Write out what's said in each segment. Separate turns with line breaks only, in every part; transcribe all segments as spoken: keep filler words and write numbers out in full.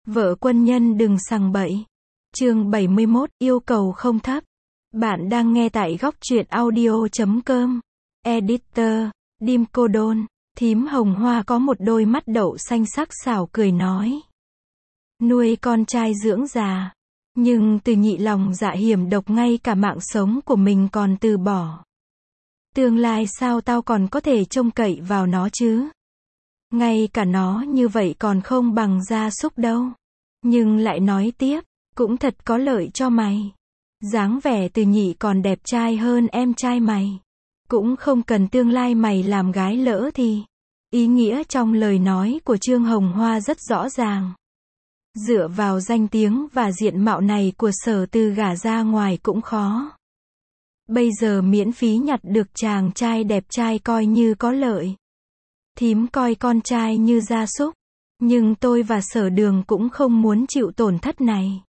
Vợ quân nhân đừng sằng bậy. Chương bảy mươi mốt, yêu cầu không thấp. Bạn đang nghe tại góc truyện audio chấm com. Editor, Dim Cô Đôn. Thím Hồng Hoa có một đôi mắt đậu xanh sắc sảo cười nói. Nuôi con trai dưỡng già. Nhưng Từ Nhị lòng dạ hiểm độc, ngay cả mạng sống của mình còn từ bỏ. Tương lai sao tao còn có thể trông cậy vào nó chứ? Ngay cả nó như vậy còn không bằng gia súc đâu. Nhưng lại nói tiếp, cũng thật có lợi cho mày. Dáng vẻ Từ Nhị còn đẹp trai hơn em trai mày. Cũng không cần tương lai mày làm gái lỡ thì. Ý nghĩa trong lời nói của Trương Hồng Hoa rất rõ ràng. Dựa vào danh tiếng và diện mạo này của Sở Từ gả ra ngoài cũng khó. Bây giờ miễn phí nhặt được chàng trai đẹp trai coi như có lợi. Thím coi con trai như gia súc. Nhưng tôi và Sở Đường cũng không muốn chịu tổn thất này.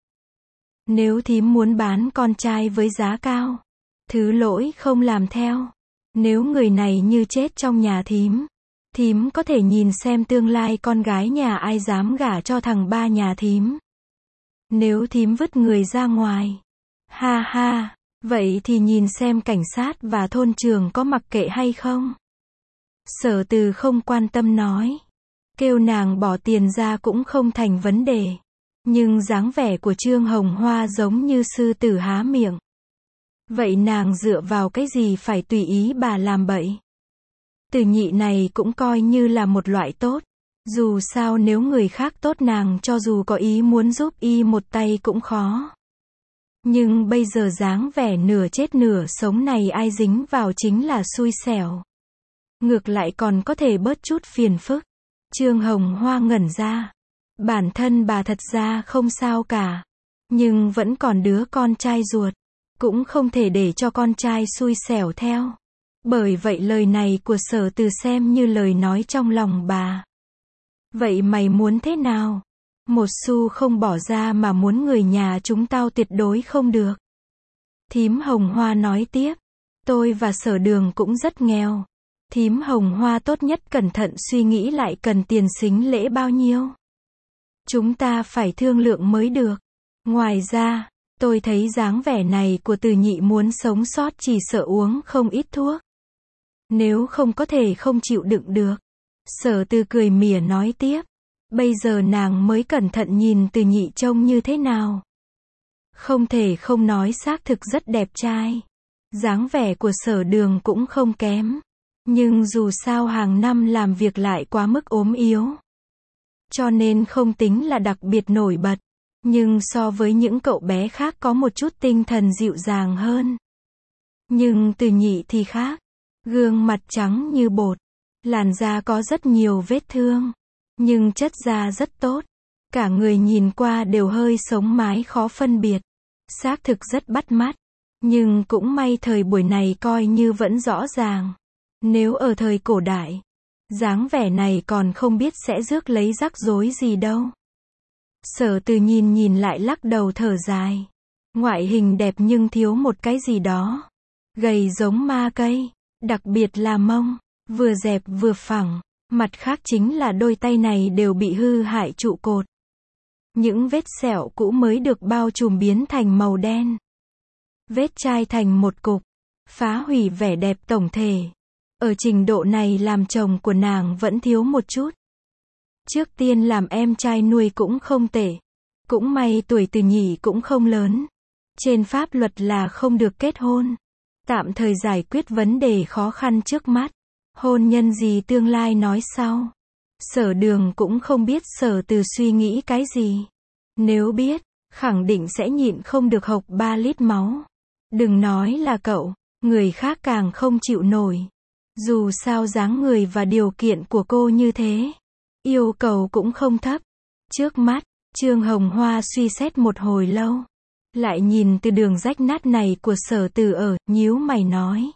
Nếu thím muốn bán con trai với giá cao, thứ lỗi không làm theo. Nếu người này như chết trong nhà thím, thím có thể nhìn xem tương lai con gái nhà ai dám gả cho thằng ba nhà thím. Nếu thím vứt người ra ngoài, ha ha, vậy thì nhìn xem cảnh sát và thôn trường có mặc kệ hay không. Sở Từ không quan tâm nói. Kêu nàng bỏ tiền ra cũng không thành vấn đề. Nhưng dáng vẻ của Trương Hồng Hoa giống như sư tử há miệng. Vậy nàng dựa vào cái gì phải tùy ý bà làm bậy? Từ Nhị này cũng coi như là một loại tốt. Dù sao nếu người khác tốt nàng cho dù có ý muốn giúp y một tay cũng khó. Nhưng bây giờ dáng vẻ nửa chết nửa sống này ai dính vào chính là xui xẻo. Ngược lại còn có thể bớt chút phiền phức. Trương Hồng Hoa ngẩn ra. Bản thân bà thật ra không sao cả. Nhưng vẫn còn đứa con trai ruột. Cũng không thể để cho con trai xui xẻo theo. Bởi vậy lời này của Sở Từ xem như lời nói trong lòng bà. Vậy mày muốn thế nào? Một xu không bỏ ra mà muốn người nhà chúng tao tuyệt đối không được. Thím Hồng Hoa nói tiếp. Tôi và Sở Đường cũng rất nghèo. Thím Hồng Hoa tốt nhất cẩn thận suy nghĩ lại cần tiền sính lễ bao nhiêu. Chúng ta phải thương lượng mới được. Ngoài ra, tôi thấy dáng vẻ này của Từ Nhị muốn sống sót chỉ sợ uống không ít thuốc. Nếu không có thể không chịu đựng được. Sở Từ cười mỉa nói tiếp. Bây giờ nàng mới cẩn thận nhìn Từ Nhị trông như thế nào. Không thể không nói xác thực rất đẹp trai. Dáng vẻ của Sở Đường cũng không kém. Nhưng dù sao hàng năm làm việc lại quá mức ốm yếu. Cho nên không tính là đặc biệt nổi bật. Nhưng so với những cậu bé khác có một chút tinh thần dịu dàng hơn. Nhưng Từ Nhị thì khác. Gương mặt trắng như bột. Làn da có rất nhiều vết thương. Nhưng chất da rất tốt. Cả người nhìn qua đều hơi sống mái khó phân biệt. Xác thực rất bắt mắt. Nhưng cũng may thời buổi này coi như vẫn rõ ràng. Nếu ở thời cổ đại, dáng vẻ này còn không biết sẽ rước lấy rắc rối gì đâu. Sở Từ nhìn nhìn lại lắc đầu thở dài. Ngoại hình đẹp nhưng thiếu một cái gì đó. Gầy giống ma cây, đặc biệt là mông, vừa dẹp vừa phẳng. Mặt khác chính là đôi tay này đều bị hư hại trụ cột. Những vết sẹo cũ mới được bao trùm biến thành màu đen. Vết chai thành một cục, phá hủy vẻ đẹp tổng thể. Ở trình độ này làm chồng của nàng vẫn thiếu một chút. Trước tiên làm em trai nuôi cũng không tệ. Cũng may tuổi Từ Nhị cũng không lớn. Trên pháp luật là không được kết hôn. Tạm thời giải quyết vấn đề khó khăn trước mắt. Hôn nhân gì tương lai nói sau. Sở Đường cũng không biết Sở Từ suy nghĩ cái gì. Nếu biết, khẳng định sẽ nhịn không được hộc ba lít máu. Đừng nói là cậu, người khác càng không chịu nổi. Dù sao dáng người và điều kiện của cô như thế. Yêu cầu cũng không thấp. Trước mắt, Trương Hồng Hoa suy xét một hồi lâu. Lại nhìn từ đường rách nát này của Sở Từ ở, nhíu mày nói.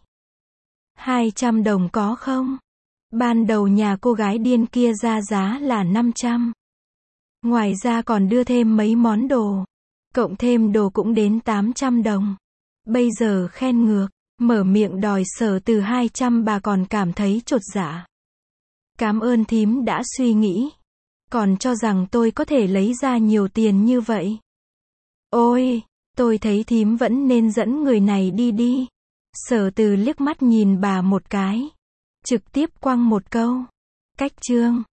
hai trăm đồng có không? Ban đầu nhà cô gái điên kia ra giá là năm trăm. Ngoài ra còn đưa thêm mấy món đồ. Cộng thêm đồ cũng đến tám trăm đồng. Bây giờ khen ngược. Mở miệng đòi Sở Từ hai trăm bà còn cảm thấy chột dạ. Cảm ơn thím đã suy nghĩ. Còn cho rằng tôi có thể lấy ra nhiều tiền như vậy. Ôi, tôi thấy thím vẫn nên dẫn người này đi đi. Sở Từ liếc mắt nhìn bà một cái. Trực tiếp quăng một câu. Cách chương.